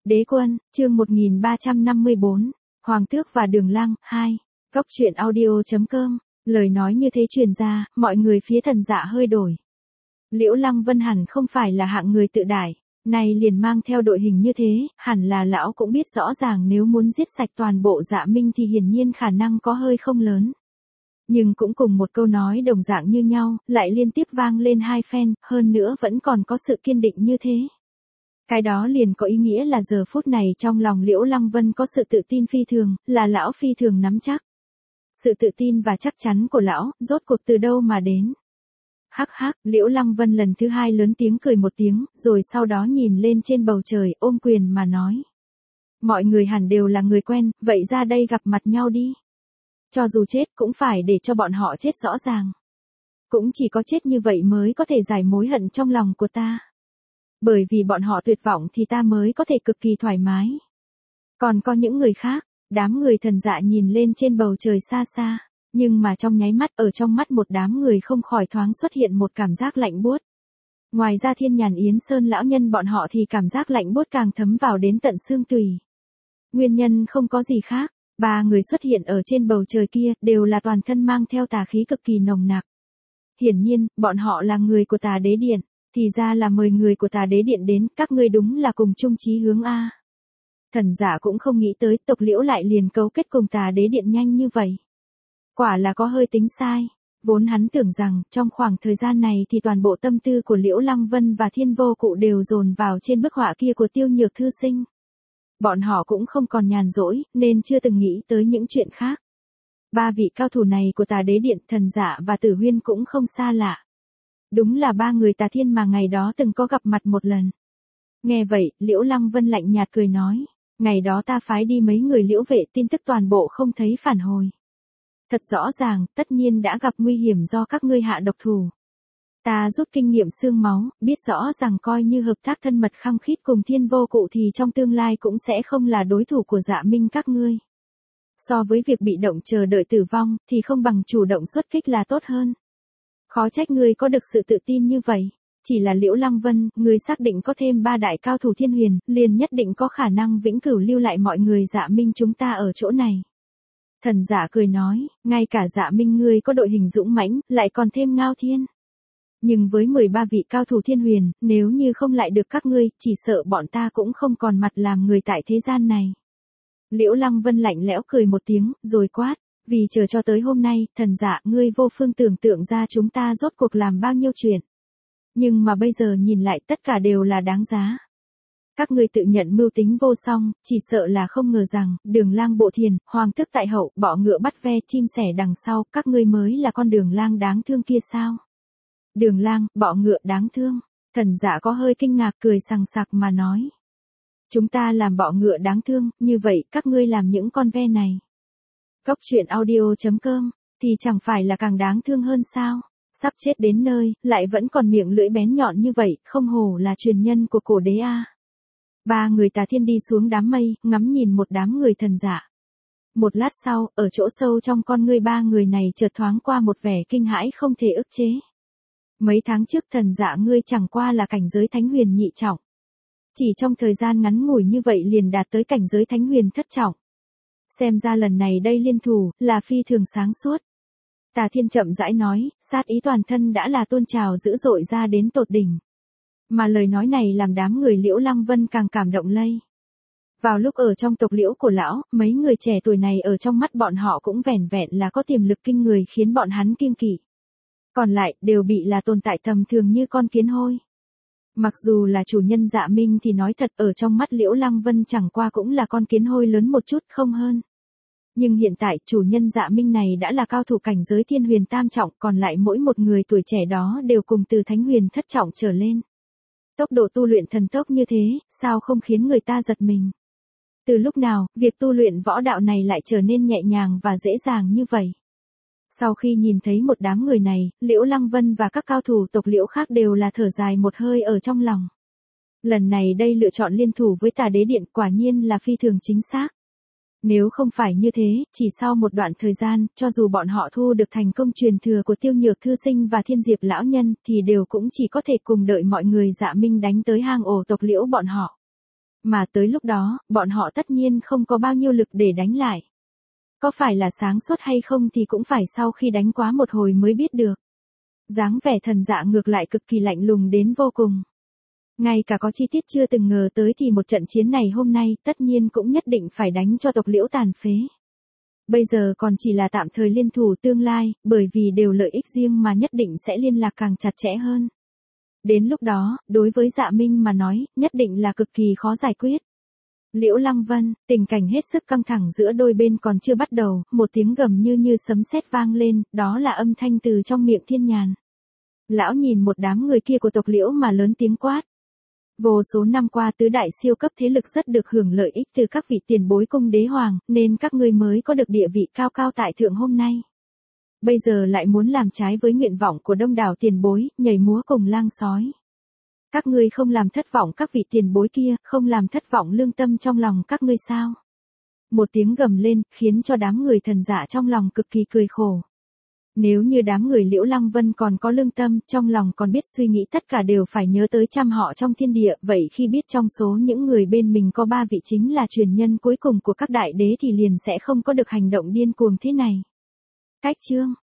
Đế quân, chương 1354, Hoàng tước và Đường Lang, 2. Góc truyện audio.com, lời nói như thế truyền ra, mọi người phía Thần Dạ hơi đổi. Liễu Lăng Vân hẳn không phải là hạng người tự đại, này liền mang theo đội hình như thế, hẳn là lão cũng biết rõ ràng nếu muốn giết sạch toàn bộ Dạ Minh thì hiển nhiên khả năng có hơi không lớn. Nhưng cũng cùng một câu nói đồng dạng như nhau, lại liên tiếp vang lên hai phen, hơn nữa vẫn còn có sự kiên định như thế. Cái đó liền có ý nghĩa là giờ phút này trong lòng Liễu Lăng Vân có sự tự tin phi thường, là lão phi thường nắm chắc. Sự tự tin và chắc chắn của lão, rốt cuộc từ đâu mà đến. Hắc hắc, Liễu Lăng Vân lần thứ hai lớn tiếng cười một tiếng, rồi sau đó nhìn lên trên bầu trời, ôm quyền mà nói. Mọi người hẳn đều là người quen, vậy ra đây gặp mặt nhau đi. Cho dù chết cũng phải để cho bọn họ chết rõ ràng. Cũng chỉ có chết như vậy mới có thể giải mối hận trong lòng của ta. Bởi vì bọn họ tuyệt vọng thì ta mới có thể cực kỳ thoải mái. Còn có những người khác, đám người Thần Dạ nhìn lên trên bầu trời xa xa, nhưng mà trong nháy mắt ở trong mắt một đám người không khỏi thoáng xuất hiện một cảm giác lạnh buốt. Ngoài ra Thiên Nhàn Yến Sơn lão nhân bọn họ thì cảm giác lạnh buốt càng thấm vào đến tận xương tủy. Nguyên nhân không có gì khác, ba người xuất hiện ở trên bầu trời kia đều là toàn thân mang theo tà khí cực kỳ nồng nặc. Hiển nhiên, bọn họ là người của Tà Đế Điện. Thì ra là mời người của Tà Đế Điện đến, các ngươi đúng là cùng chung chí hướng a. Thần Giả cũng không nghĩ tới tộc Liễu lại liền cấu kết cùng Tà Đế Điện nhanh như vậy. Quả là có hơi tính sai, vốn hắn tưởng rằng trong khoảng thời gian này thì toàn bộ tâm tư của Liễu Lăng Vân và Thiên Vô Cụ đều dồn vào trên bức họa kia của Tiêu Nhược thư sinh. Bọn họ cũng không còn nhàn rỗi, nên chưa từng nghĩ tới những chuyện khác. Ba vị cao thủ này của Tà Đế Điện, Thần Giả và Tử Huyên cũng không xa lạ. Đúng là ba người Tà Thiên mà ngày đó từng có gặp mặt một lần. Nghe vậy, Liễu Lăng Vân lạnh nhạt cười nói, ngày đó ta phái đi mấy người Liễu vệ tin tức toàn bộ không thấy phản hồi. Thật rõ ràng, tất nhiên đã gặp nguy hiểm do các ngươi hạ độc thủ. Ta rút kinh nghiệm xương máu, biết rõ rằng coi như hợp tác thân mật khăng khít cùng Thiên Vô Cụ thì trong tương lai cũng sẽ không là đối thủ của Dạ Minh các ngươi. So với việc bị động chờ đợi tử vong, thì không bằng chủ động xuất kích là tốt hơn. Khó trách ngươi có được sự tự tin như vậy. Chỉ là Liễu Lăng Vân, ngươi xác định có thêm ba đại cao thủ Thiên Huyền, liền nhất định có khả năng vĩnh cửu lưu lại mọi người Dạ Minh chúng ta ở chỗ này. Thần Giả cười nói, ngay cả Dạ Minh ngươi có đội hình dũng mãnh, lại còn thêm Ngao Thiên. Nhưng với 13 vị cao thủ Thiên Huyền, nếu như không lại được các ngươi, chỉ sợ bọn ta cũng không còn mặt làm người tại thế gian này. Liễu Lăng Vân lạnh lẽo cười một tiếng, rồi quát, vì chờ cho tới hôm nay, Thần Dạ ngươi vô phương tưởng tượng ra chúng ta rốt cuộc làm bao nhiêu chuyện. Nhưng mà bây giờ nhìn lại tất cả đều là đáng giá. Các ngươi tự nhận mưu tính vô song, chỉ sợ là không ngờ rằng, Đường Lang bộ thiền, Hoàng tước tại hậu, bọ ngựa bắt ve, chim sẻ đằng sau, các ngươi mới là con Đường Lang đáng thương kia sao? Đường Lang, bọ ngựa đáng thương. Thần Dạ có hơi kinh ngạc cười sằng sặc mà nói. Chúng ta làm bọ ngựa đáng thương, như vậy các ngươi làm những con ve này. Góc truyện audio.com, thì chẳng phải là càng đáng thương hơn sao? Sắp chết đến nơi, lại vẫn còn miệng lưỡi bén nhọn như vậy, không hổ là truyền nhân của cổ đế a. Ba người Tà Thiên đi xuống đám mây, ngắm nhìn một đám người Thần Dạ. Một lát sau, ở chỗ sâu trong con ngươi ba người này chợt thoáng qua một vẻ kinh hãi không thể ức chế. Mấy tháng trước Thần Dạ ngươi chẳng qua là cảnh giới Thánh Huyền nhị trọng. Chỉ trong thời gian ngắn ngủi như vậy liền đạt tới cảnh giới Thánh Huyền thất trọng. Xem ra lần này đây liên thủ, là phi thường sáng suốt. Tà Thiên chậm rãi nói, sát ý toàn thân đã là tôn trào dữ dội ra đến tột đỉnh. Mà lời nói này làm đám người Liễu Lăng Vân càng cảm động lây. Vào lúc ở trong tộc Liễu của lão, mấy người trẻ tuổi này ở trong mắt bọn họ cũng vẻn vẹn là có tiềm lực kinh người khiến bọn hắn kiêng kỵ. Còn lại, đều bị là tồn tại tầm thường như con kiến hôi. Mặc dù là chủ nhân Dạ Minh thì nói thật ở trong mắt Liễu Lăng Vân chẳng qua cũng là con kiến hôi lớn một chút không hơn. Nhưng hiện tại chủ nhân Dạ Minh này đã là cao thủ cảnh giới Thiên Huyền tam trọng, còn lại mỗi một người tuổi trẻ đó đều cùng từ Thánh Huyền thất trọng trở lên. Tốc độ tu luyện thần tốc như thế, sao không khiến người ta giật mình. Từ lúc nào, việc tu luyện võ đạo này lại trở nên nhẹ nhàng và dễ dàng như vậy. Sau khi nhìn thấy một đám người này, Liễu Lăng Vân và các cao thủ tộc Liễu khác đều là thở dài một hơi ở trong lòng. Lần này đây lựa chọn liên thủ với Tà Đế Điện quả nhiên là phi thường chính xác. Nếu không phải như thế, chỉ sau một đoạn thời gian, cho dù bọn họ thu được thành công truyền thừa của Tiêu Nhược thư sinh và Thiên Diệp lão nhân, thì đều cũng chỉ có thể cùng đợi mọi người Dạ Minh đánh tới hang ổ tộc Liễu bọn họ. Mà tới lúc đó, bọn họ tất nhiên không có bao nhiêu lực để đánh lại. Có phải là sáng suốt hay không thì cũng phải sau khi đánh quá một hồi mới biết được. Dáng vẻ thần dạ ngược lại cực kỳ lạnh lùng đến vô cùng. Ngay cả có chi tiết chưa từng ngờ tới thì một trận chiến này hôm nay tất nhiên cũng nhất định phải đánh cho tộc Liễu tàn phế. Bây giờ còn chỉ là tạm thời liên thủ tương lai, bởi vì đều lợi ích riêng mà nhất định sẽ liên lạc càng chặt chẽ hơn. Đến lúc đó, đối với Dạ Minh mà nói, nhất định là cực kỳ khó giải quyết. Liễu Lăng Vân, tình cảnh hết sức căng thẳng giữa đôi bên còn chưa bắt đầu, một tiếng gầm như sấm sét vang lên, đó là âm thanh từ trong miệng Thiên Nhàn. Lão nhìn một đám người kia của tộc Liễu mà lớn tiếng quát. Vô số năm qua tứ đại siêu cấp thế lực rất được hưởng lợi ích từ các vị tiền bối cung đế hoàng, nên các ngươi mới có được địa vị cao cao tại thượng hôm nay. Bây giờ lại muốn làm trái với nguyện vọng của đông đảo tiền bối, nhảy múa cùng lang sói. Các ngươi không làm thất vọng các vị tiền bối kia, không làm thất vọng lương tâm trong lòng các ngươi sao? Một tiếng gầm lên, khiến cho đám người thần dạ trong lòng cực kỳ cười khổ. Nếu như đám người Liễu Lăng Vân còn có lương tâm, trong lòng còn biết suy nghĩ tất cả đều phải nhớ tới trăm họ trong thiên địa, vậy khi biết trong số những người bên mình có 3 vị chính là truyền nhân cuối cùng của các đại đế thì liền sẽ không có được hành động điên cuồng thế này. Cách chương